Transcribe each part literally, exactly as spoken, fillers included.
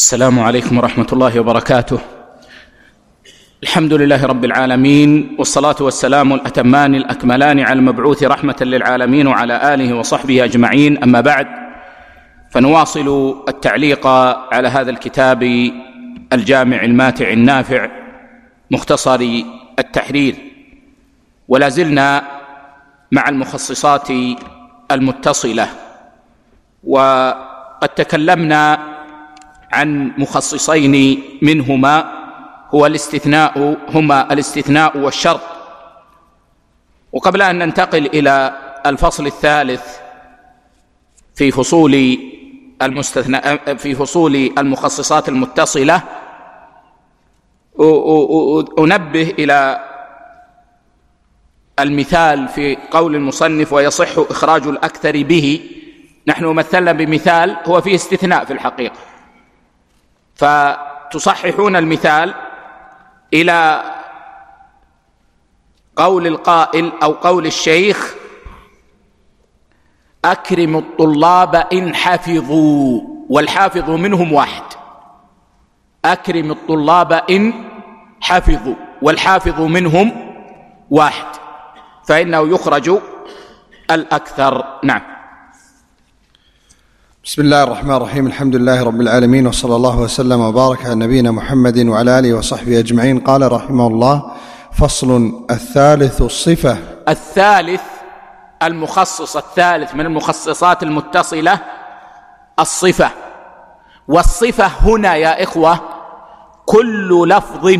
السلام عليكم ورحمة الله وبركاته. الحمد لله رب العالمين، والصلاة والسلام الأتمان الأكملان على المبعوث رحمة للعالمين وعلى آله وصحبه أجمعين. أما بعد، فنواصل التعليق على هذا الكتاب الجامع الماتع النافع مختصر التحرير، ولا زلنا مع المخصصات المتصلة، وقد تكلمنا عن مخصصين منهما هو الاستثناء هما الاستثناء والشرط. وقبل أن ننتقل إلى الفصل الثالث في فصول المستثنى في فصول المخصصات المتصلة، أنبه إلى المثال في قول المصنف: ويصح إخراج الأكثر به. نحن مثلنا بمثال هو فيه استثناء في الحقيقة، فتصححون المثال إلى قول القائل أو قول الشيخ: أكرم الطلاب إن حفظوا، والحافظ منهم واحد. أكرم الطلاب إن حفظوا والحافظ منهم واحد، فإنه يخرج الأكثر. نعم. بسم الله الرحمن الرحيم. الحمد لله رب العالمين، وصلى الله وسلم وبارك على نبينا محمد وعلى آله وصحبه أجمعين. قال رحمه الله: فصل الثالث الصفة. الثالث المخصص الثالث من المخصصات المتصلة الصفة. والصفة هنا يا إخوة كل لفظ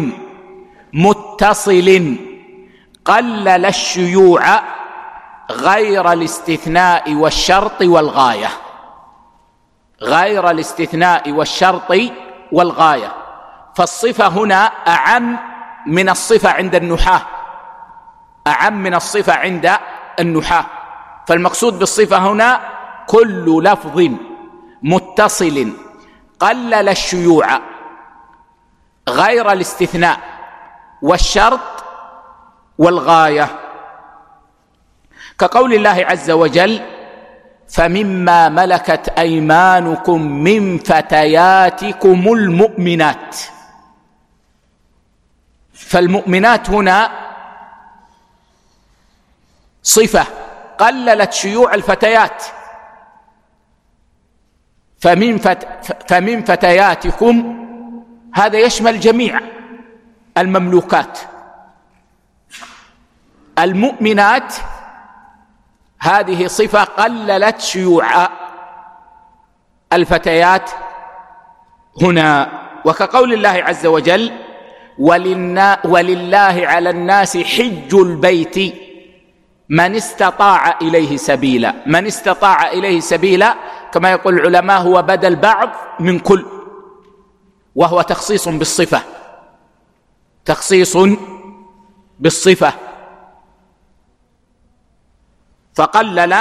متصل قلل الشيوع غير الاستثناء والشرط والغاية. غير الاستثناء والشرط والغاية. فالصفة هنا أعم من الصفة عند النحاة، أعم من الصفة عند النحاة. فالمقصود بالصفة هنا كل لفظ متصل قلل الشيوع غير الاستثناء والشرط والغاية، كقول الله عز وجل: فمما ملكت أيمانكم من فتياتكم المؤمنات. فالمؤمنات هنا صفة قللت شيوع الفتيات. فمن, فت... فمن فتياتكم هذا يشمل جميع المملوكات. المؤمنات هذه صفة قللت شيوع الفتيات هنا، وكقول الله عز وجل: ولله على الناس حج البيت من استطاع إليه سبيلا. من استطاع إليه سبيلا كما يقول العلماء هو بدل بعض من كل، وهو تخصيص بالصفة، تخصيص بالصفة، فقلل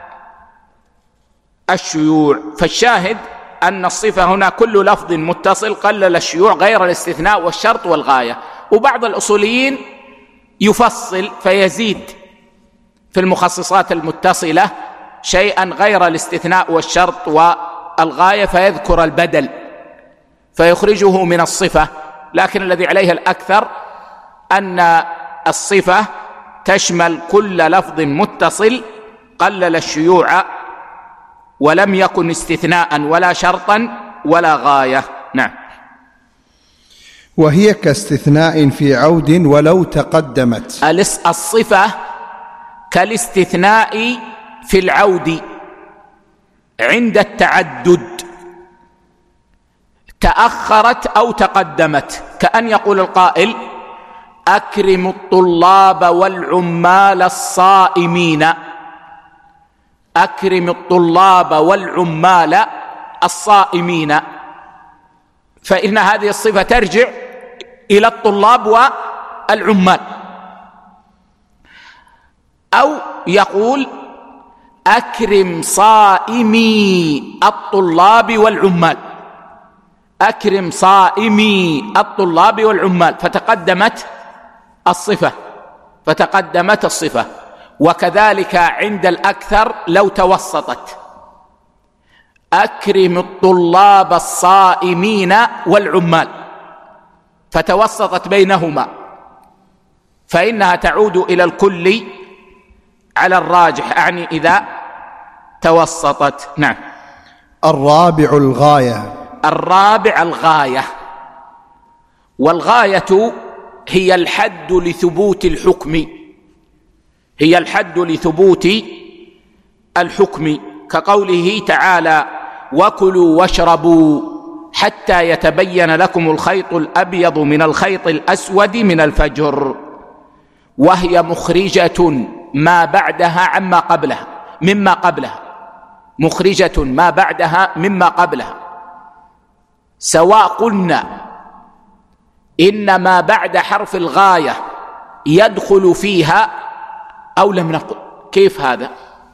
الشيوع. فالشاهد أن الصفة هنا كل لفظ متصل قلل الشيوع غير الاستثناء والشرط والغاية. وبعض الأصوليين يفصل فيزيد في المخصصات المتصلة شيئا غير الاستثناء والشرط والغاية، فيذكر البدل فيخرجه من الصفة. لكن الذي عليه الأكثر أن الصفة تشمل كل لفظ متصل قلل الشيوع ولم يكن استثناء ولا شرطا ولا غاية. نعم. وهي كاستثناء في عود ولو تقدمت. الصفة كالاستثناء في العود عند التعدد، تأخرت أو تقدمت، كأن يقول القائل: أكرم الطلاب والعمال الصائمين. أكرم الطلاب والعمال الصائمين، فإن هذه الصفة ترجع إلى الطلاب والعمال. أو يقول: أكرم صائمي الطلاب والعمال. أكرم صائمي الطلاب والعمال، فتقدمت الصفة فتقدمت الصفة. وكذلك عند الأكثر لو توسطت، أكرم الطلاب الصائمين والعمال، فتوسطت بينهما، فإنها تعود إلى الكل على الراجح، أعني إذا توسطت. نعم. الرابع الغاية. الرابع الغاية، والغاية هي الحد لثبوت الحكم، هي الحد لثبوت الحكم، كقوله تعالى: وكلوا واشربوا حتى يتبين لكم الخيط الأبيض من الخيط الأسود من الفجر، وهي مخرجة ما بعدها عما قبلها مما قبلها، مخرجة ما بعدها مما قبلها، سواء قلنا إن ما بعد حرف الغاية يدخل فيها أو لم نقل. كيف هذا؟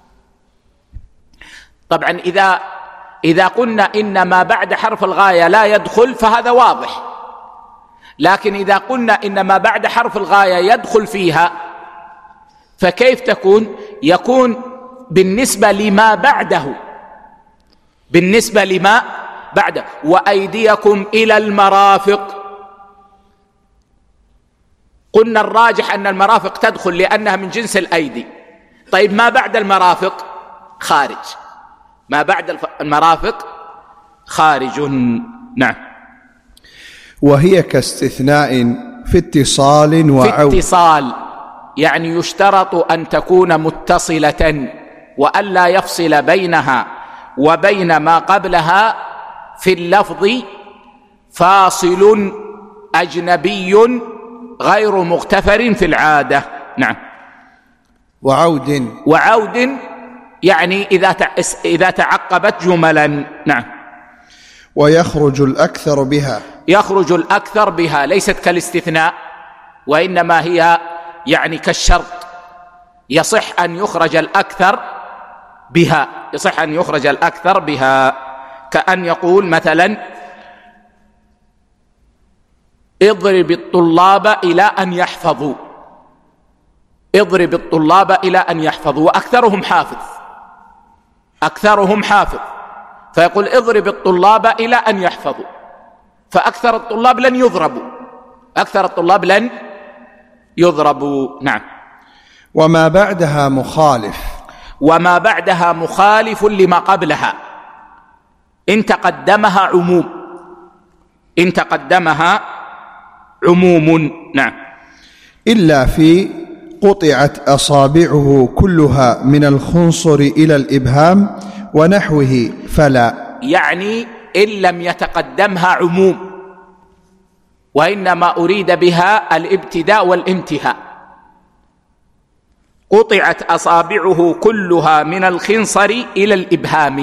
طبعا إذا إذا قلنا إن ما بعد حرف الغاية لا يدخل فهذا واضح، لكن إذا قلنا إن ما بعد حرف الغاية يدخل فيها فكيف تكون؟ يكون بالنسبة لما بعده، بالنسبة لما بعده. وأيديكم إلى المرافق، قلنا الراجح أن المرافق تدخل لأنها من جنس الأيدي. طيب ما بعد المرافق خارج، ما بعد المرافق خارج. نعم. وهي كاستثناء في اتصال وعود. في اتصال يعني يشترط أن تكون متصلة وألا يفصل بينها وبين ما قبلها في اللفظ فاصل أجنبي غير مغتفر في العادة. نعم. وعود. وعود يعني إذا إذا تعقبت جملا. نعم. ويخرج الأكثر بها. يخرج الأكثر بها، ليست كالاستثناء، وإنما هي يعني كالشرط، يصح أن يخرج الأكثر بها، يصح أن يخرج الأكثر بها، كأن يقول مثلا: اضرب الطلاب إلى أن يحفظوا، اضرب الطلاب إلى أن يحفظوا، وأكثرهم حافظ، أكثرهم حافظ، فيقول اضرب الطلاب إلى أن يحفظوا، فأكثر الطلاب لن يضربوا، أكثر الطلاب لن يضربوا. نعم. وما بعدها مخالف. وما بعدها مخالف لما قبلها إن تقدمها عموم، إن تقدمها عموم. نعم. إلا في قطعت أصابعه كلها من الخنصر إلى الإبهام ونحوه فلا، يعني إن لم يتقدمها عموم، وإنما أريد بها الابتداء والانتهاء. قطعت أصابعه كلها من الخنصر إلى الإبهام،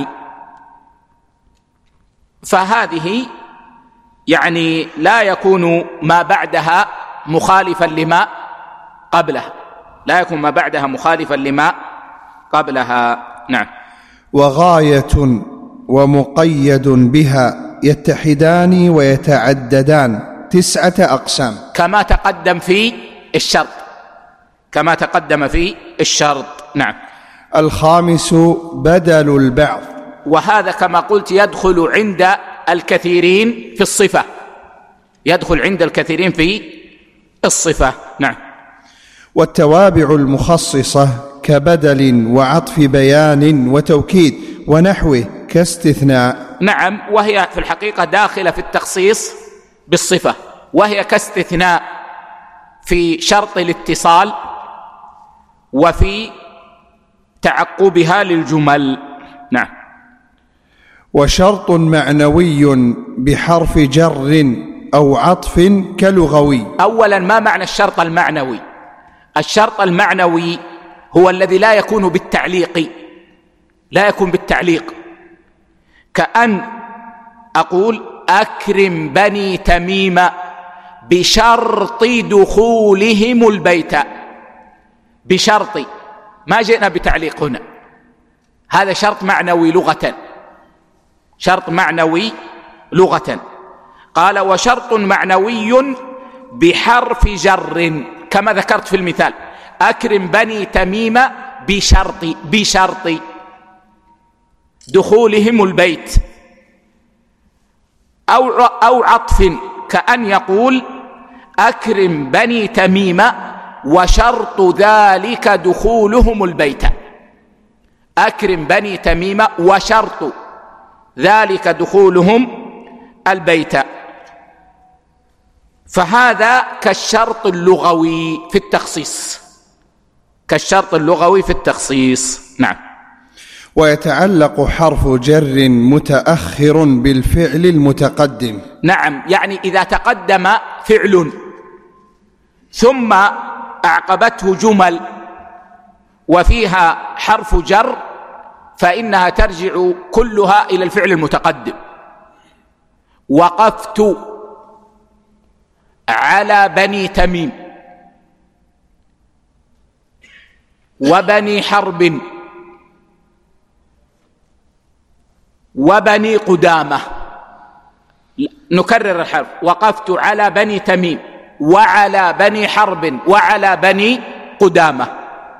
فهذه يعني لا يكون ما بعدها مخالفا لما قبلها، لا يكون ما بعدها مخالفا لما قبلها. نعم. وغاية ومقيد بها يتحدان ويتعددان تسعة أقسام، كما تقدم في الشرط، كما تقدم في الشرط. نعم. الخامس بدل البعض، وهذا كما قلت يدخل عند الكثيرين في الصفة، يدخل عند الكثيرين في الصفة. نعم. والتوابع المخصصة كبدل وعطف بيان وتوكيد ونحوه كاستثناء. نعم. وهي في الحقيقة داخلة في التخصيص بالصفة، وهي كاستثناء في شرط الاتصال وفي تعقبها للجمل. نعم. وشرط معنوي بحرف جر أو عطف كلغوي. أولا، ما معنى الشرط المعنوي؟ الشرط المعنوي هو الذي لا يكون بالتعليق، لا يكون بالتعليق، كأن أقول أكرم بني تميم بشرط دخولهم البيت، بشرط، ما جئنا بتعليق هنا، هذا شرط معنوي لغة، شرط معنوي لغة. قال وشرط معنوي بحرف جر، كما ذكرت في المثال: أكرم بني تميم بشرط، بشرط. دخولهم البيت، أو أو عطف كأن يقول أكرم بني تميم وشرط ذلك دخولهم البيت. أكرم بني تميم وشرط ذلك دخولهم البيت. فهذا كالشرط اللغوي في التخصيص، كالشرط اللغوي في التخصيص. نعم. ويتعلق حرف جر متأخر بالفعل المتقدم. نعم، يعني إذا تقدم فعل ثم أعقبته جمل وفيها حرف جر فإنها ترجع كلها إلى الفعل المتقدم. وقفت على بني تميم وبني حرب وبني قدامة. نكرر الحرف: وقفت على بني تميم وعلى بني حرب وعلى بني قدامة.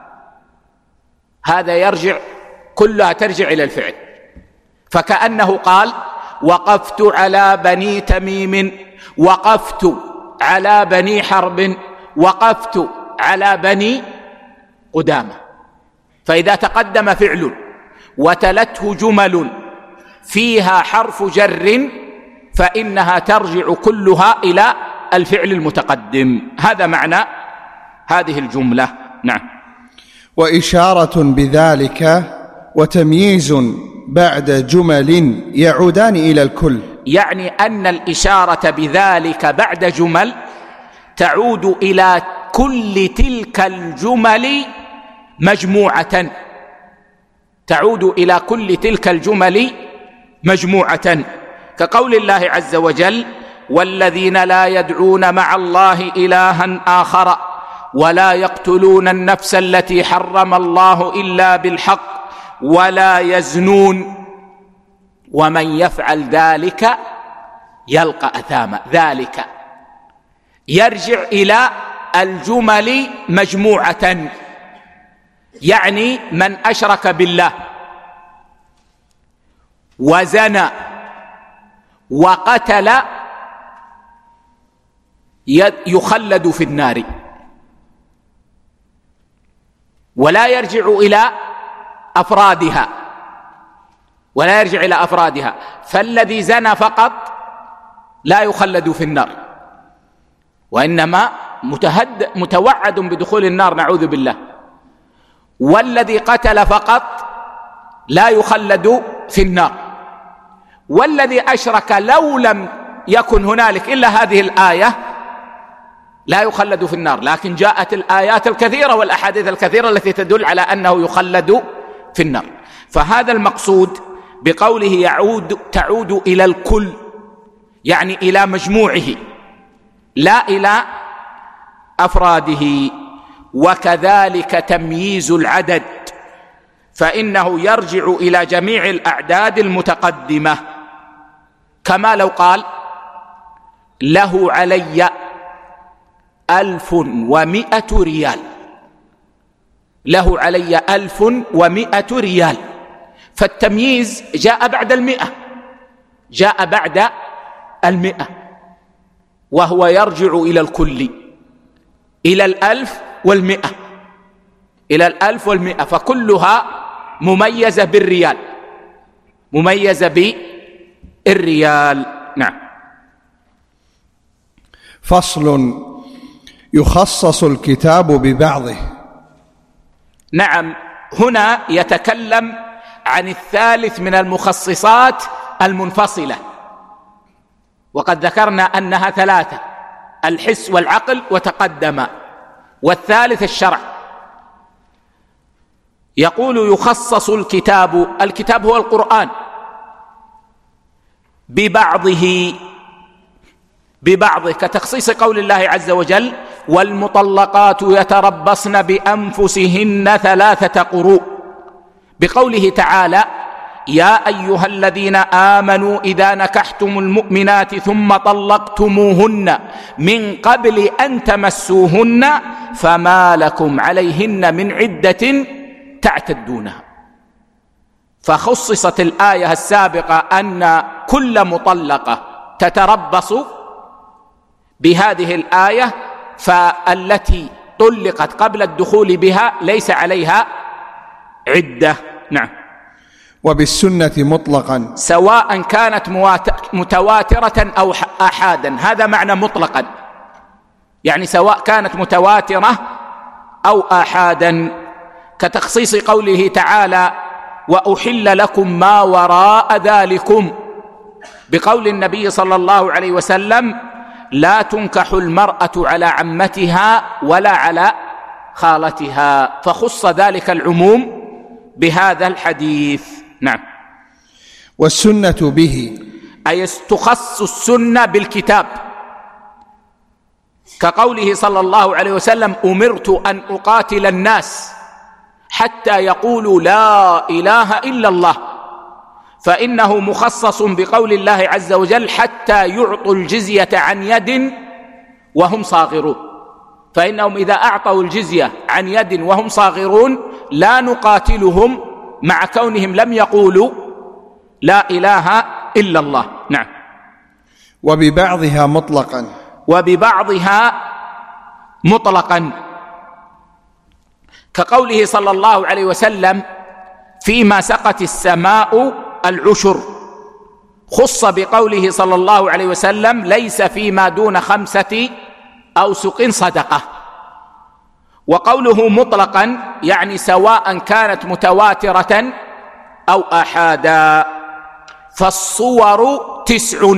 هذا يرجع كلها ترجع إلى الفعل. فكأنه قال: وقفت على بني تميم، وقفت على بني حرب، وقفت على بني قدامة. فإذا تقدم فعل وتلته جمل فيها حرف جر فإنها ترجع كلها إلى الفعل المتقدم. هذا معنى هذه الجملة. نعم. وإشارة بذلك وتمييز بعد جمل يعودان إلى الكل، يعني أن الإشارة بذلك بعد جمل تعود إلى كل تلك الجمل مجموعة، تعود إلى كل تلك الجمل مجموعة، كقول الله عز وجل: والذين لا يدعون مع الله إلها آخر ولا يقتلون النفس التي حرم الله إلا بالحق ولا يزنون ومن يفعل ذلك يلقى أثاما. ذلك يرجع إلى الجمل مجموعة، يعني من أشرك بالله وزنى وقتل يخلد في النار، ولا يرجع إلى أفرادها ولا يرجع إلى أفرادها فالذي زنى فقط لا يخلد في النار، وإنما متهد متوعد بدخول النار نعوذ بالله. والذي قتل فقط لا يخلد في النار. والذي أشرك لو لم يكن هنالك إلا هذه الآية لا يخلد في النار، لكن جاءت الآيات الكثيرة والأحاديث الكثيرة التي تدل على أنه يخلد في النار. فهذا المقصود بقوله يعود تعود إلى الكل، يعني إلى مجموعه لا إلى أفراده. وكذلك تمييز العدد، فإنه يرجع إلى جميع الأعداد المتقدمة، كما لو قال: له علي ألف ومئة ريال، له علي ألف ومئة ريال. فالتمييز جاء بعد المئة، جاء بعد المئة، وهو يرجع إلى الكل، إلى الألف والمئة، إلى الألف والمئة، فكلها مميزة بالريال، مميزة بالريال. نعم. فصل: يخصص الكتاب ببعضه. نعم، هنا يتكلم عن الثالث من المخصصات المنفصلة، وقد ذكرنا أنها ثلاثة: الحس والعقل وتقدم، والثالث الشرع. يقول: يخصص الكتاب، الكتاب هو القرآن، ببعضه، ببعضه كتخصيص قول الله عز وجل: والمطلقات يتربصن بأنفسهن ثلاثة قروء، بقوله تعالى: يا أيها الذين آمنوا إذا نكحتم المؤمنات ثم طلقتموهن من قبل أن تمسوهن فما لكم عليهن من عدة تعتدونها. فخصصت الآية السابقة أن كل مطلقة تتربص بهذه الآية، فالتي طلقت قبل الدخول بها ليس عليها عدة. نعم. وبالسنة مطلقا سواء كانت متواترة أو آحادا، هذا معنى مطلقا، يعني سواء كانت متواترة أو آحادا، كتخصيص قوله تعالى وأحل لكم ما وراء ذلكم، بقول النبي صلى الله عليه وسلم لا تنكح المرأة على عمتها ولا على خالتها، فخص ذلك العموم بهذا الحديث. نعم. والسنة به أي تخص السنة بالكتاب، كقوله صلى الله عليه وسلم أمرت أن أقاتل الناس حتى يقولوا لا إله إلا الله، فإنه مخصص بقول الله عز وجل حتى يعطوا الجزية عن يد وهم صاغرون، فإنهم إذا أعطوا الجزية عن يد وهم صاغرون لا نقاتلهم مع كونهم لم يقولوا لا إله إلا الله. نعم. وببعضها مطلقا وببعضها مطلقا، كقوله صلى الله عليه وسلم فيما سقت السماء العشر، خص بقوله صلى الله عليه وسلم ليس فيما دون خمسة أوسق صدقة. وقوله مطلقا يعني سواء كانت متواترة أو آحادا. فالصور تسع،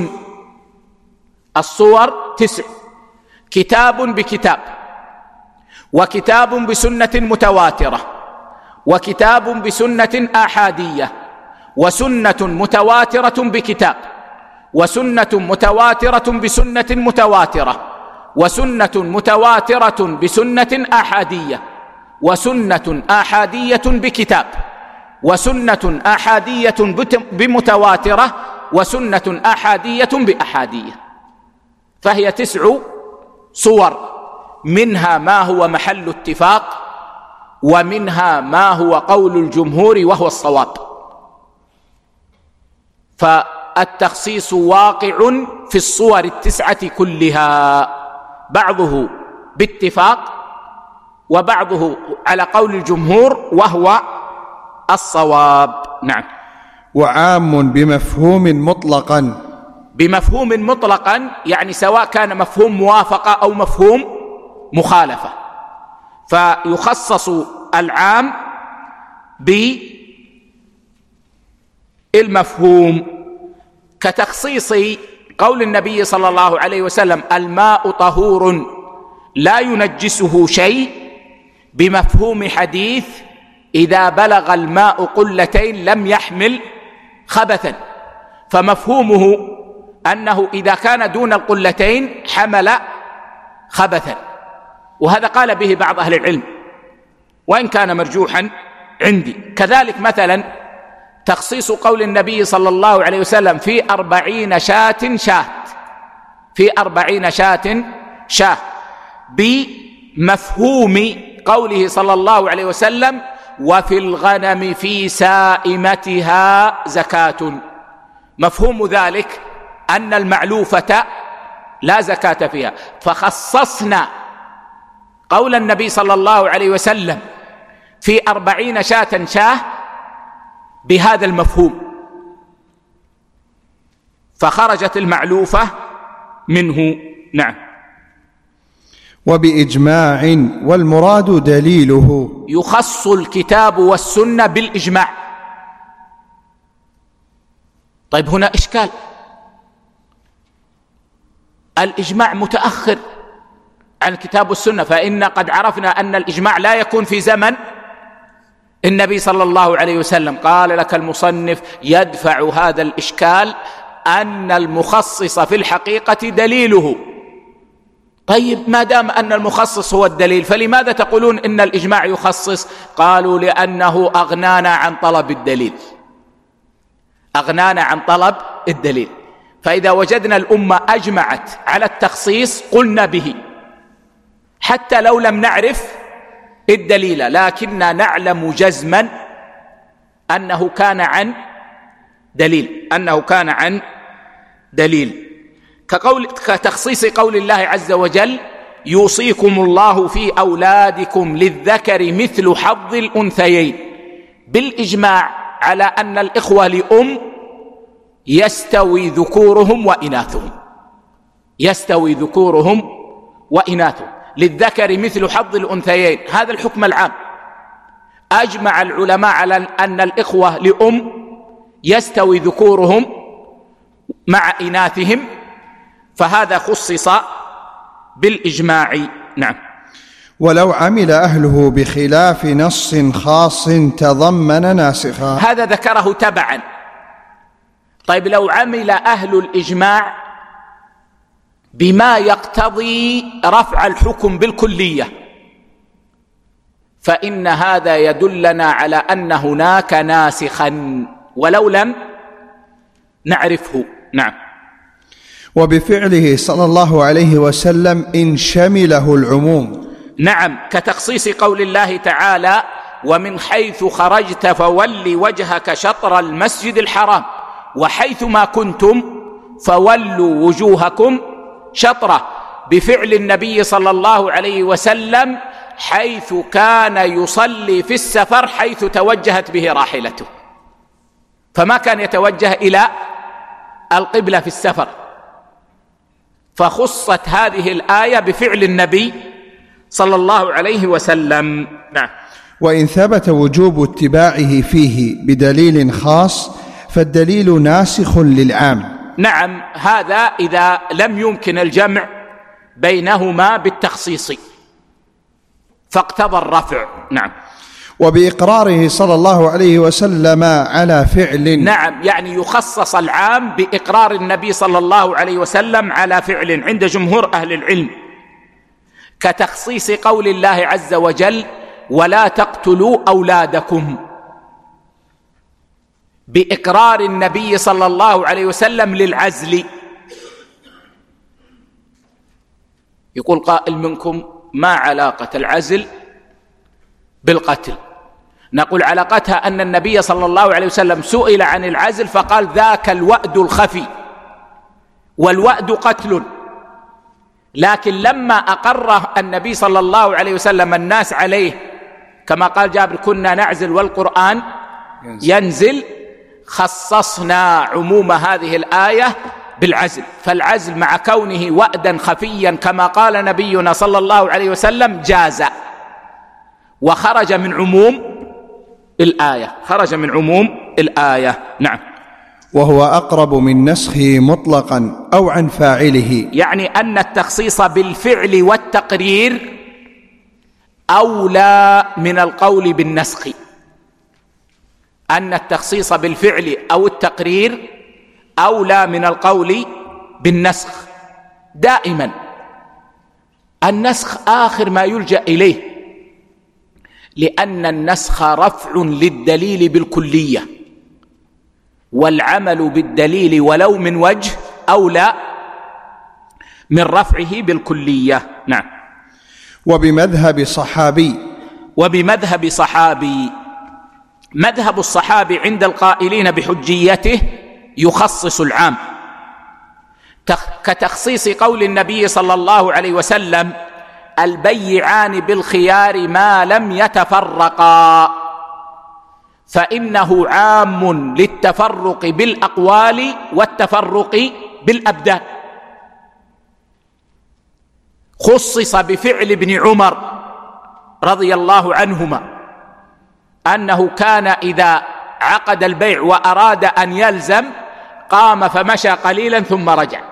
الصور تسع، كتاب بكتاب، وكتاب بسنة متواترة، وكتاب بسنة آحادية، وسنة متواترة بكتاب، وسنة متواترة بسنة متواترة، وسنة متواترة بسنة آحادية، وسنة آحادية بكتاب، وسنة آحادية بمتواترة، وسنة آحادية بأحادية. فهي تسع صور، منها ما هو محل اتفاق، ومنها ما هو قول الجمهور وهو الصواب. فالتخصيص واقع في الصور التسعة كلها، بعضه باتفاق وبعضه على قول الجمهور وهو الصواب. نعم. وعام بمفهوم مطلقا، بمفهوم مطلقا يعني سواء كان مفهوم موافقة أو مفهوم مخالفة، فيخصص العام بالمفهوم، كتخصيص قول النبي صلى الله عليه وسلم الماء طهور لا ينجسه شيء، بمفهوم حديث إذا بلغ الماء قلتين لم يحمل خبثا، فمفهومه أنه إذا كان دون القلتين حمل خبثا، وهذا قال به بعض أهل العلم وإن كان مرجوحا عندي. كذلك مثلا تخصيص قول النبي صلى الله عليه وسلم في أربعين شاة شاة، في أربعين شاة شاة، بمفهوم قوله صلى الله عليه وسلم وفي الغنم في سائمتها زكاة. مفهوم ذلك أن المعلوفة لا زكاة فيها، فخصصنا قول النبي صلى الله عليه وسلم في أربعين شاة شاه بهذا المفهوم، فخرجت المعلوفة منه. نعم. وبإجماع والمراد دليله، يخص الكتاب والسنة بالإجماع. طيب هنا إشكال، الإجماع متأخر عن الكتاب والسنة، فإن قد عرفنا أن الإجماع لا يكون في زمن النبي صلى الله عليه وسلم. قال لك المصنف يدفع هذا الإشكال أن المخصص في الحقيقة دليله. طيب ما دام أن المخصص هو الدليل فلماذا تقولون إن الإجماع يخصص؟ قالوا لأنه أغنانا عن طلب الدليل، أغنانا عن طلب الدليل. فإذا وجدنا الأمة أجمعت على التخصيص قلنا به، حتى لو لم نعرف الدليل، لكننا نعلم جزما أنه كان عن دليل أنه كان عن دليل كقول كتخصيص قول الله عز وجل: يوصيكم الله في أولادكم للذكر مثل حظ الأنثيين، بالإجماع على أن الإخوة لأم يستوي ذكورهم وإناثهم يستوي ذكورهم وإناثهم للذكر مثل حظ الأنثيين، هذا الحكم العام. أجمع العلماء على أن الإخوة لأم يستوي ذكورهم مع إناثهم، فهذا خصص بالإجماع. نعم. ولو عمل أهله بخلاف نص خاص تضمن ناسخا، هذا ذكره تبعا. طيب لو عمل أهل الإجماع بما يقتضي رفع الحكم بالكلية، فإن هذا يدلنا على أن هناك ناسخا ولو لم نعرفه. نعم. وبفعله صلى الله عليه وسلم إن شمله العموم. نعم، كتخصيص قول الله تعالى: ومن حيث خرجت فول وجهك شطر المسجد الحرام وحيث ما كنتم فولوا وجوهكم شطره، بفعل النبي صلى الله عليه وسلم حيث كان يصلي في السفر حيث توجهت به راحلته، فما كان يتوجه إلى القبلة في السفر، فخصت هذه الآية بفعل النبي صلى الله عليه وسلم. نعم. وإن ثبت وجوب اتباعه فيه بدليل خاص فالدليل ناسخ للعام. نعم، هذا إذا لم يمكن الجمع بينهما بالتخصيص فاقتضى الرفع. نعم. وبإقراره صلى الله عليه وسلم على فعل. نعم، يعني يخصص العام بإقرار النبي صلى الله عليه وسلم على فعل عند جمهور أهل العلم، كتخصيص قول الله عز وجل: ولا تقتلوا أولادكم، بإقرار النبي صلى الله عليه وسلم للعزل. يقول قائل منكم: ما علاقة العزل بالقتل؟ نقول علاقتها أن النبي صلى الله عليه وسلم سئل عن العزل فقال: ذاك الوأد الخفي، والوأد قتل. لكن لما أقر النبي صلى الله عليه وسلم الناس عليه، كما قال جابر: كنا نعزل والقرآن ينزل، خصصنا عموم هذه الآية بالعزل. فالعزل مع كونه وأدا خفيا كما قال نبينا صلى الله عليه وسلم جاز، وخرج من عموم الآية خرج من عموم الآية. نعم. وهو أقرب من نسخه مطلقا أو عن فاعله، يعني أن التخصيص بالفعل والتقرير أولى من القول بالنسخ، أن التخصيص بالفعل أو التقرير أولى من القول بالنسخ. دائما النسخ آخر ما يلجأ إليه، لأن النسخ رفع للدليل بالكلية، والعمل بالدليل ولو من وجه أولى من رفعه بالكلية. نعم. وبمذهب صحابي وبمذهب صحابي مذهب الصحابي عند القائلين بحجيته يخصص العام، كتخصيص قول النبي صلى الله عليه وسلم: البيعان بالخيار ما لم يتفرقا، فإنه عام للتفرق بالأقوال والتفرق بالأبدان. خصص بفعل ابن عمر رضي الله عنهما أنه كان إذا عقد البيع وأراد أن يلزم قام فمشى قليلا ثم رجع،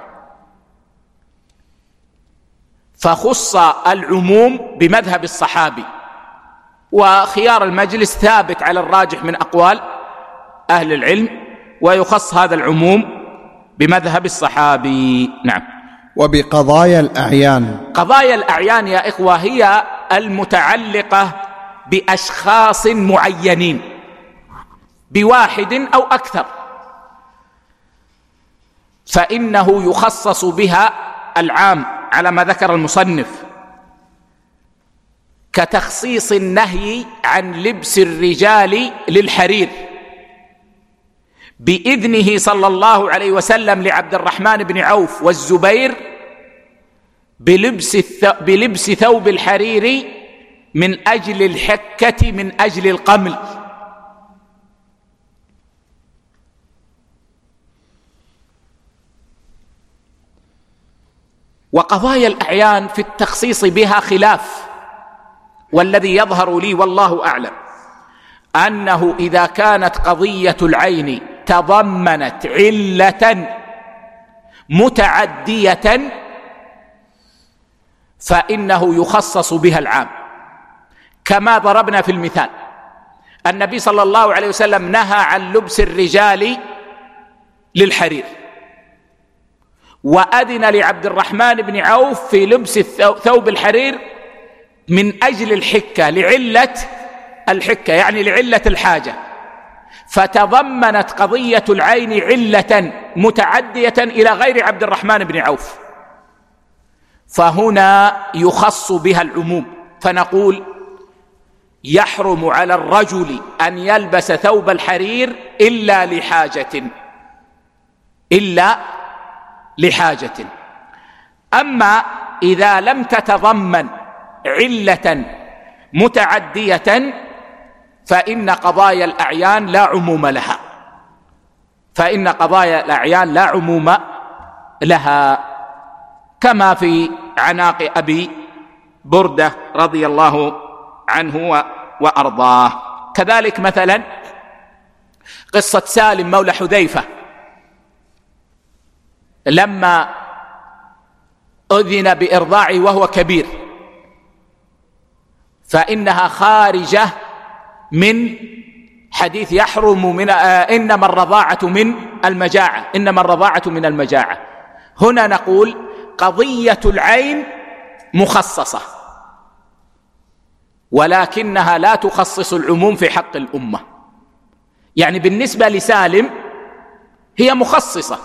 فخص العموم بمذهب الصحابي. وخيار المجلس ثابت على الراجح من أقوال أهل العلم، ويخص هذا العموم بمذهب الصحابي. نعم. وبقضايا الأعيان. قضايا الأعيان يا إخوة هي المتعلقة بأشخاص معينين بواحد أو أكثر، فإنه يخصص بها العام على ما ذكر المصنف، كتخصيص النهي عن لبس الرجال للحرير بإذنه صلى الله عليه وسلم لعبد الرحمن بن عوف والزبير بلبس, بلبس ثوب الحرير من أجل الحكة من أجل القمل. وقضايا الأعيان في التخصيص بها خلاف، والذي يظهر لي والله أعلم أنه إذا كانت قضية العين تضمنت علة متعدية فإنه يخصص بها العام، كما ضربنا في المثال. النبي صلى الله عليه وسلم نهى عن لبس الرجال للحرير، وأذن لعبد الرحمن بن عوف في لبس ثوب الحرير من أجل الحكة، لعلة الحكة يعني لعلة الحاجة، فتضمنت قضية العين علة متعدية إلى غير عبد الرحمن بن عوف، فهنا يخص بها العموم، فنقول يحرم على الرجل أن يلبس ثوب الحرير إلا لحاجة إلا لحاجة. أما إذا لم تتضمن علة متعدية فإن قضايا الأعيان لا عموم لها فإن قضايا الأعيان لا عموم لها كما في عناق أبي بردة رضي الله عنه وأرضاه. كذلك مثلا قصة سالم مولى حذيفة لما أذن بإرضاعه وهو كبير، فإنها خارجة من حديث يحرم من إنما الرضاعة من المجاعة إنما الرضاعة من المجاعة. هنا نقول قضية العين مخصصة، ولكنها لا تخصص العموم في حق الأمة. يعني بالنسبة لسالم هي مخصصة،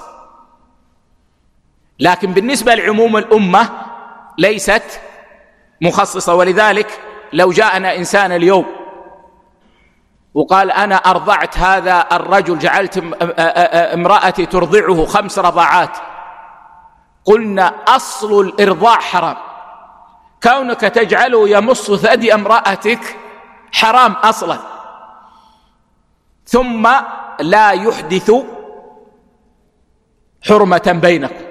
لكن بالنسبة لعموم الأمة ليست مخصصة. ولذلك لو جاءنا إنسان اليوم وقال أنا أرضعت هذا الرجل، جعلت امرأتي ترضعه خمس رضاعات، قلنا أصل الإرضاع حرام، كونك تجعله يمص ثدي امرأتك حرام أصلا، ثم لا يحدث حرمة بينكم.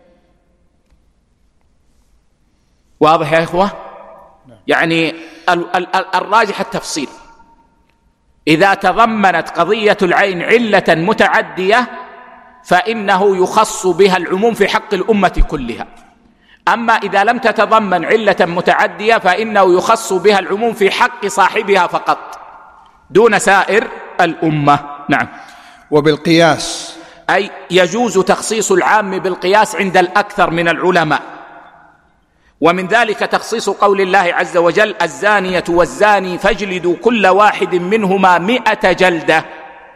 واضح يا إخوة؟ يعني الراجح التفصيل. إذا تضمنت قضية العين علة متعدية فإنه يخص بها العموم في حق الأمة كلها. أما إذا لم تتضمن علة متعدية فإنه يخص بها العموم في حق صاحبها فقط دون سائر الأمة. نعم. وبالقياس أي يجوز تخصيص العام بالقياس عند الأكثر من العلماء، ومن ذلك تخصيص قول الله عز وجل الزانية والزاني فاجلدوا كل واحد منهما مئة جلدة،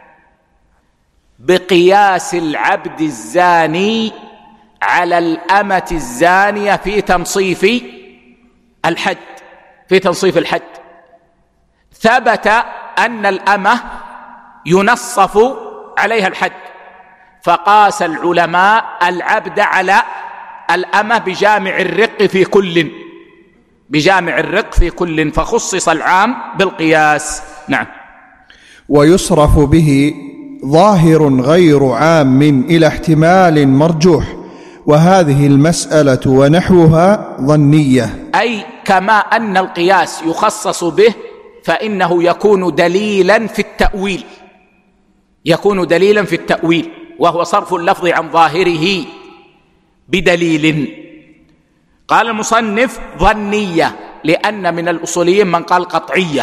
بقياس العبد الزاني على الأمة الزانية في تنصيف الحد في تنصيف الحد ثبت أن الأمة ينصف عليها الحد، فقاس العلماء العبد على الأمة بجامع الرق في كل بجامع الرق في كل فخصص العام بالقياس. نعم. ويصرف به ظاهر غير عام إلى احتمال مرجوح، وهذه المسألة ونحوها ظنية. أي كما أن القياس يخصص به فإنه يكون دليلا في التأويل يكون دليلا في التأويل وهو صرف اللفظ عن ظاهره بدليل. قال المصنف ظنية، لأن من الأصوليين من قال قطعية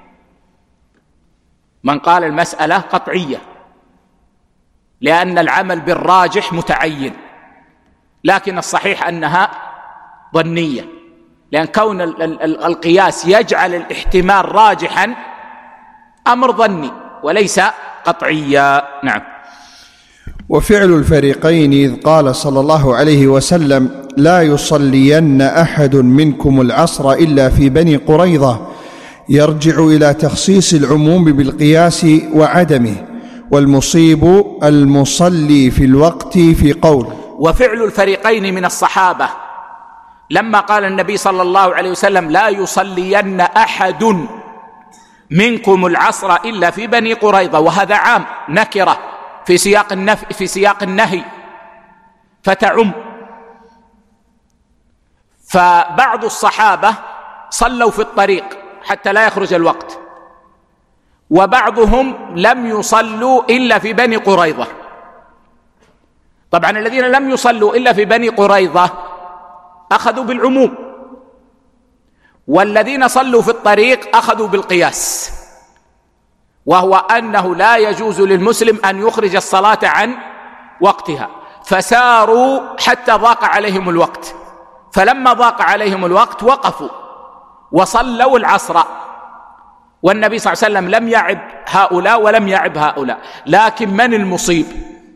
من قال المسألة قطعية، لأن العمل بالراجح متعين، لكن الصحيح أنها ظنية، لأن كون القياس يجعل الاحتمال راجحا أمر ظني وليس قطعيا. نعم. وفعل الفريقين إذ قال صلى الله عليه وسلم لا يصلين أحد منكم العصر إلا في بني قريظة يرجع إلى تخصيص العموم بالقياس وعدمه، والمصيب المصلي في الوقت في قول. وفعل الفريقين من الصحابة لما قال النبي صلى الله عليه وسلم لا يصلين أحد منكم العصر إلا في بني قريظة، وهذا عام نكرة في سياق النفي في سياق النهي فتعم. فبعض الصحابة صلوا في الطريق حتى لا يخرج الوقت، وبعضهم لم يصلوا إلا في بني قريظة. طبعا الذين لم يصلوا إلا في بني قريظة أخذوا بالعموم، والذين صلوا في الطريق أخذوا بالقياس، وهو أنه لا يجوز للمسلم أن يخرج الصلاة عن وقتها، فساروا حتى ضاق عليهم الوقت، فلما ضاق عليهم الوقت وقفوا وصلوا العصر، والنبي صلى الله عليه وسلم لم يعب هؤلاء ولم يعب هؤلاء. لكن من المصيب؟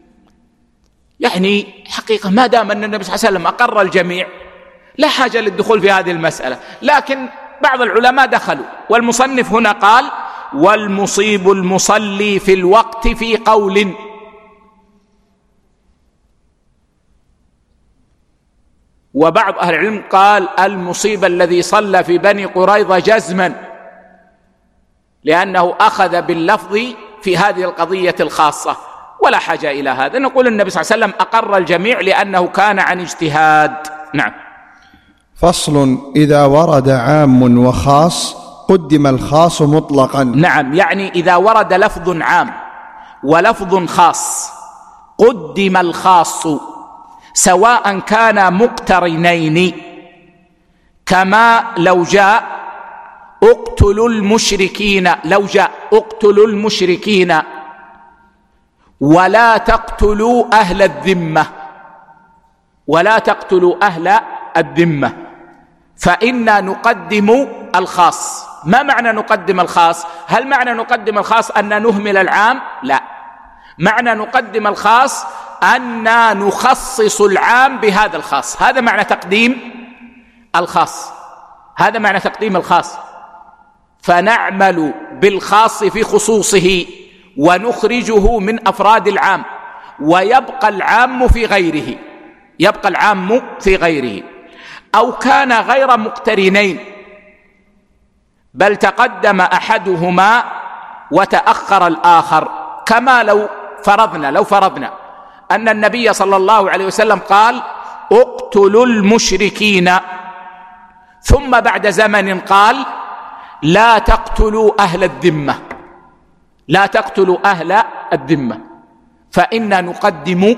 يعني حقيقة ما دام أن النبي صلى الله عليه وسلم أقر الجميع لا حاجة للدخول في هذه المسألة، لكن بعض العلماء دخلوا، والمصنف هنا قال والمصيب المصلي في الوقت في قول. وبعض أهل العلم قال المصيب الذي صلى في بني قريظة جزما، لأنه أخذ باللفظ في هذه القضية الخاصة، ولا حاجة إلى هذا. نقول النبي صلى الله عليه وسلم أقر الجميع لأنه كان عن اجتهاد. نعم. فصل: إذا ورد عام وخاص قدم الخاص مطلقا. نعم، يعني إذا ورد لفظ عام ولفظ خاص قدم الخاص، سواء كانا مقترنين، كما لو جاء اقتلوا المشركين، لو جاء اقتلوا المشركين ولا تقتلوا أهل الذمة، ولا تقتلوا أهل الذمة، فإنا نقدم الخاص. ما معنى نقدم الخاص؟ هل معنى نقدم الخاص أن نهمل العام؟ لا، معنى نقدم الخاص أن نخصص العام بهذا الخاص، هذا معنى تقديم الخاص، هذا معنى تقديم الخاص، فنعمل بالخاص في خصوصه ونخرجه من أفراد العام، ويبقى العام في غيره، يبقى العام في غيره. أو كان غير مقترنين، بل تقدم أحدهما وتأخر الآخر، كما لو فرضنا لو فرضنا أن النبي صلى الله عليه وسلم قال اقتلوا المشركين، ثم بعد زمن قال لا تقتلوا أهل الذمة، لا تقتلوا أهل الذمة، فإنا نقدم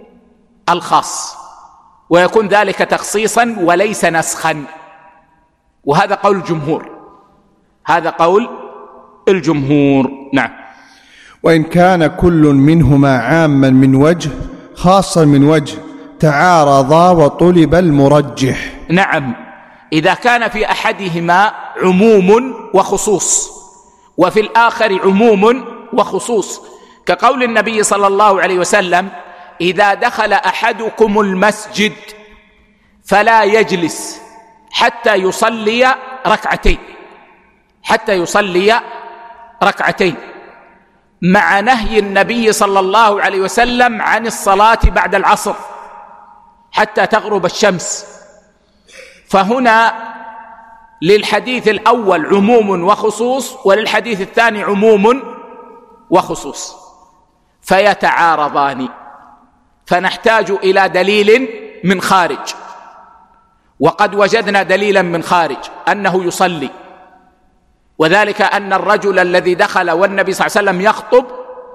الخاص، ويكون ذلك تخصيصا وليس نسخا، وهذا قول الجمهور، هذا قول الجمهور. نعم. وإن كان كل منهما عاما من وجه خاصا من وجه تعارضا وطلب المرجح. نعم، إذا كان في أحدهما عموم وخصوص وفي الآخر عموم وخصوص، كقول النبي صلى الله عليه وسلم إذا دخل أحدكم المسجد فلا يجلس حتى يصلي ركعتين، حتى يصلي ركعتين، مع نهي النبي صلى الله عليه وسلم عن الصلاة بعد العصر حتى تغرب الشمس. فهنا للحديث الأول عموم وخصوص، وللحديث الثاني عموم وخصوص، فيتعارضان، فنحتاج إلى دليل من خارج، وقد وجدنا دليلا من خارج أنه يصلي، وذلك أن الرجل الذي دخل والنبي صلى الله عليه وسلم يخطب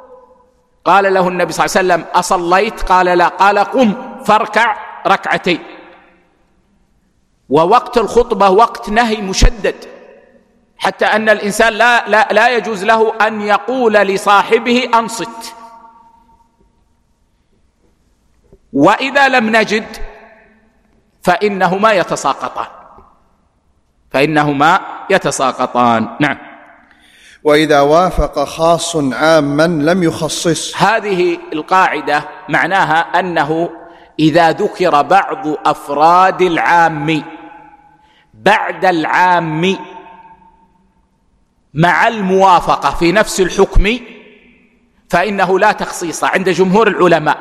قال له النبي صلى الله عليه وسلم أصليت؟ قال لا، قال قم فاركع ركعتين. ووقت الخطبة وقت نهي مشدد، حتى أن الإنسان لا, لا, لا يجوز له أن يقول لصاحبه أنصت. وإذا لم نجد فإنهما يتساقطان، فإنهما يتساقطان. نعم. وإذا وافق خاص عاما لم يخصص. هذه القاعدة معناها أنه إذا ذكر بعض أفراد العام بعد العام مع الموافقة في نفس الحكم فإنه لا تخصيص عند جمهور العلماء.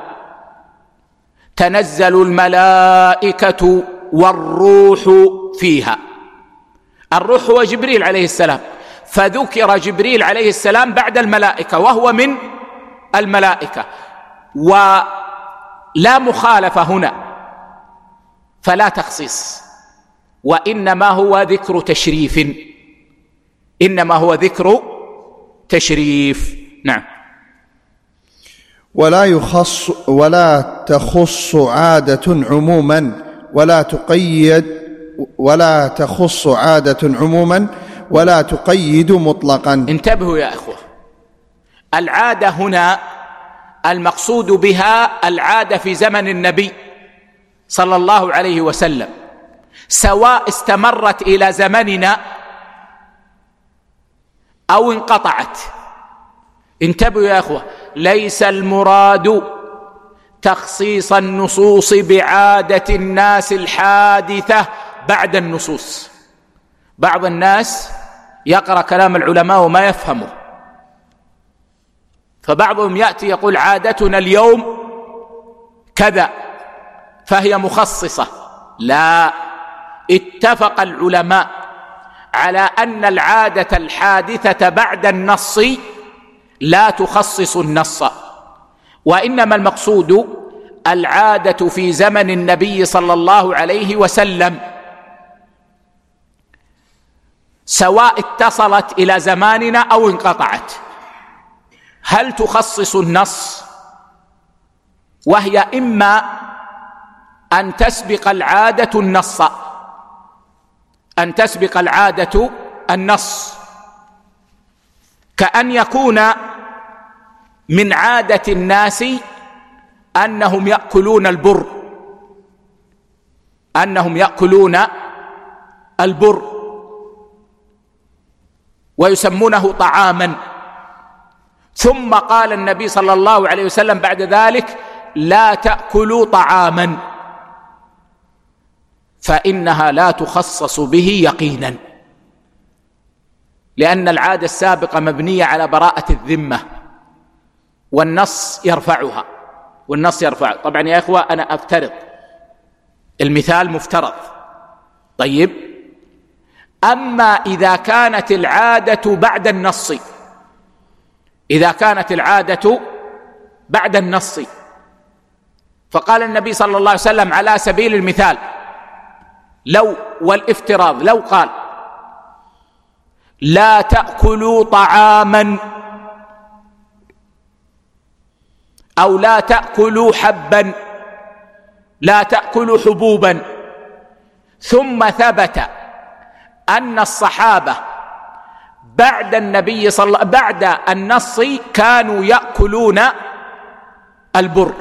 تنزل الملائكة والروح فيها، الروح هو جبريل عليه السلام، فذكر جبريل عليه السلام بعد الملائكة وهو من الملائكة، ولا مخالفة هنا، فلا تخصيص، وإنما هو ذكر تشريف، إنما هو ذكر تشريف. نعم. ولا يخص ولا تخص عادة عموما ولا تقيد ولا تخص عادة عموما ولا تقيد مطلقا. انتبهوا يا أخوة، العادة هنا المقصود بها العادة في زمن النبي صلى الله عليه وسلم، سواء استمرت إلى زمننا أو انقطعت. انتبهوا يا أخوة، ليس المراد تخصيص النصوص بعادة الناس الحادثة بعد النصوص. بعض الناس يقرأ كلام العلماء وما يفهمه، فبعضهم يأتي يقول عادتنا اليوم كذا فهي مخصصة. لا، اتفق العلماء على أن العادة الحادثة بعد النص لا تخصص النص، وإنما المقصود العادة في زمن النبي صلى الله عليه وسلم، سواء اتصلت إلى زماننا أو انقطعت. هل تخصص النص؟ وهي إما أن تسبق العادة النص، أن تسبق العادة النص، كأن يكون من عادة الناس أنهم يأكلون البر، أنهم يأكلون البر ويسمونه طعاما، ثم قال النبي صلى الله عليه وسلم بعد ذلك لا تأكلوا طعاما، فإنها لا تخصص به يقينا، لأن العادة السابقة مبنية على براءة الذمة، والنص يرفعها، والنص يرفع. طبعا يا إخوة أنا أفترض المثال مفترض. طيب، أما إذا كانت العادة بعد النص، إذا كانت العادة بعد النص، فقال النبي صلى الله عليه وسلم على سبيل المثال لو والافتراض، لو قال لا تأكلوا طعاما أو لا تأكلوا حبا، لا تأكلوا حبوبا، ثم ثبت أن الصحابة بعد النبي صلى الله بعد النص كانوا يأكلون البر،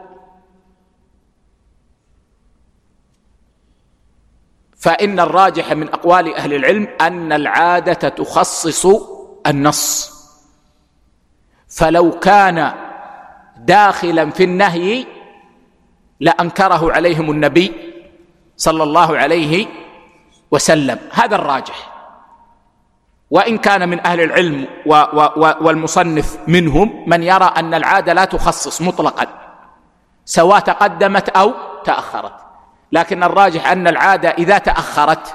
فإن الراجح من أقوال أهل العلم أن العادة تخصص النص، فلو كان داخلا في النهي لأنكره عليهم النبي صلى الله عليه وسلم. هذا الراجح، وإن كان من أهل العلم والمصنف منهم من يرى أن العادة لا تخصص مطلقا سواء تقدمت أو تأخرت، لكن الراجح أن العادة إذا تأخرت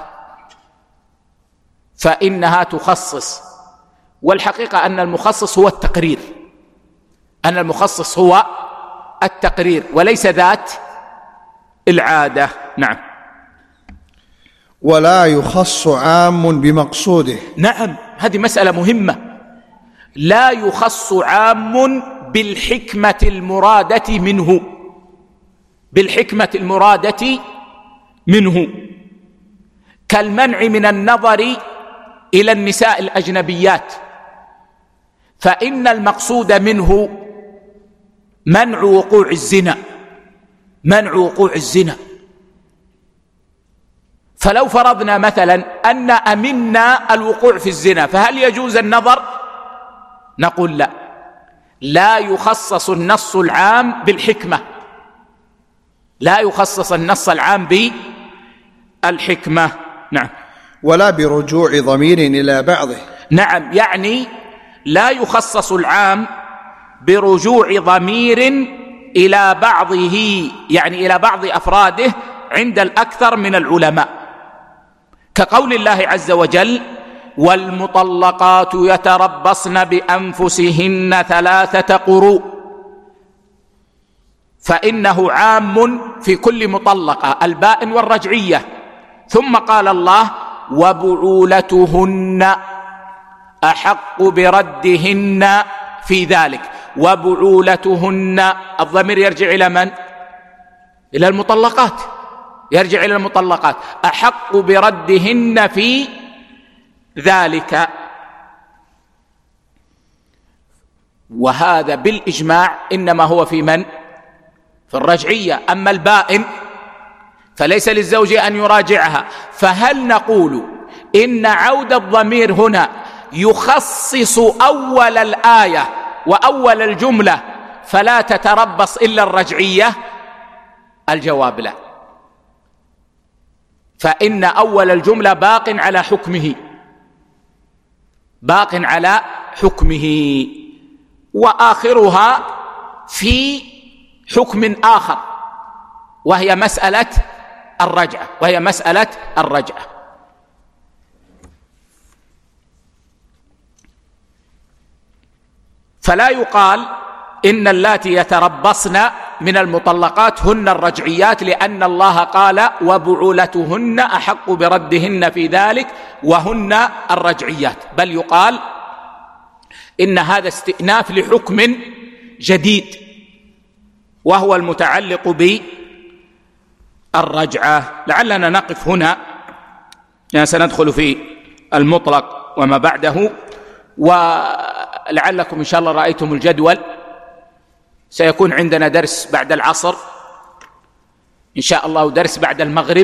فإنها تخصص. والحقيقة أن المخصص هو التقرير، أن المخصص هو التقرير وليس ذات العادة. نعم. ولا يخص عام بمقصوده. نعم، هذه مسألة مهمة. لا يخص عام بالحكمة المرادة منه، بالحكمة المرادة منه، كالمنع من النظر إلى النساء الأجنبيات، فإن المقصود منه منع وقوع الزنا، منع وقوع الزنا. فلو فرضنا مثلا أن أمنا الوقوع في الزنا، فهل يجوز النظر؟ نقول لا، لا يخصص النص العام بالحكمة، لا يخصص النص العام بالحكمة. نعم. ولا برجوع ضمير إلى بعضه. نعم، يعني لا يخصص العام برجوع ضمير إلى بعضه، يعني إلى بعض أفراده عند الأكثر من العلماء، كقول الله عز وجل: والمطلقات يتربصن بأنفسهن ثلاثة قروء، فإنه عام في كل مطلقة، البائن والرجعية. ثم قال الله: وبعولتهن أحق بردهن في ذلك. وبعولتهن، الضمير يرجع إلى من؟ إلى المطلقات، يرجع إلى المطلقات، أحق بردهن في ذلك. وهذا بالإجماع إنما هو في من؟ في الرجعية. أما البائن فليس للزوج أن يراجعها. فهل نقول إن عود الضمير هنا يخصص أول الآية وأول الجملة فلا تتربص إلا الرجعية؟ الجواب لا، فإن أول الجملة باق على حكمه، باق على حكمه، وآخرها في حكم آخر، وهي مسألة الرجعة، وهي مسألة الرجعة. فلا يقال إن اللاتي يتربصن من المطلقات هن الرجعيات، لأن الله قال: وبعولتهن أحق بردهن في ذلك، وهن الرجعيات. بل يقال إن هذا استئناف لحكم جديد، وهو المتعلق بالرجعة. لعلنا نقف هنا، يعني سندخل في المطلق وما بعده. ولعلكم إن شاء الله رأيتم الجدول، سيكون عندنا درس بعد العصر إن شاء الله، ودرس بعد المغرب،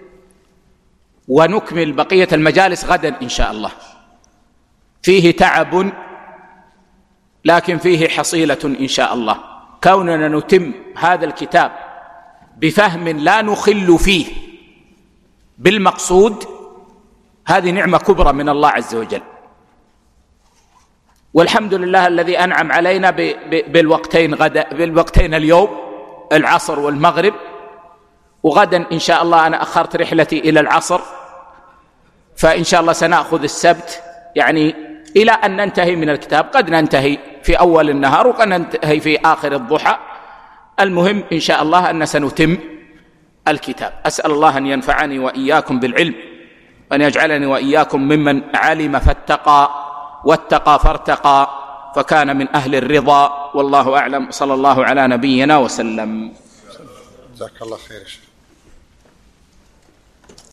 ونكمل بقية المجالس غدا إن شاء الله. فيه تعب لكن فيه حصيلة إن شاء الله. كوننا نتم هذا الكتاب بفهم لا نخل فيه بالمقصود، هذه نعمة كبرى من الله عز وجل. والحمد لله الذي أنعم علينا بالوقتين غدا، بالوقتين اليوم، العصر والمغرب. وغدا إن شاء الله أنا أخرت رحلتي إلى العصر، فإن شاء الله سنأخذ السبت، يعني إلى أن ننتهي من الكتاب. قد ننتهي في أول النهار وقد ننتهي في آخر الضحى. المهم إن شاء الله أن سنتم الكتاب. أسأل الله أن ينفعني وإياكم بالعلم، وأن يجعلني وإياكم ممن علم فاتقى، واتقى فارتقى، فكان من أهل الرضا. والله أعلم. صلى الله على نبينا وسلم. جزاك الله خير.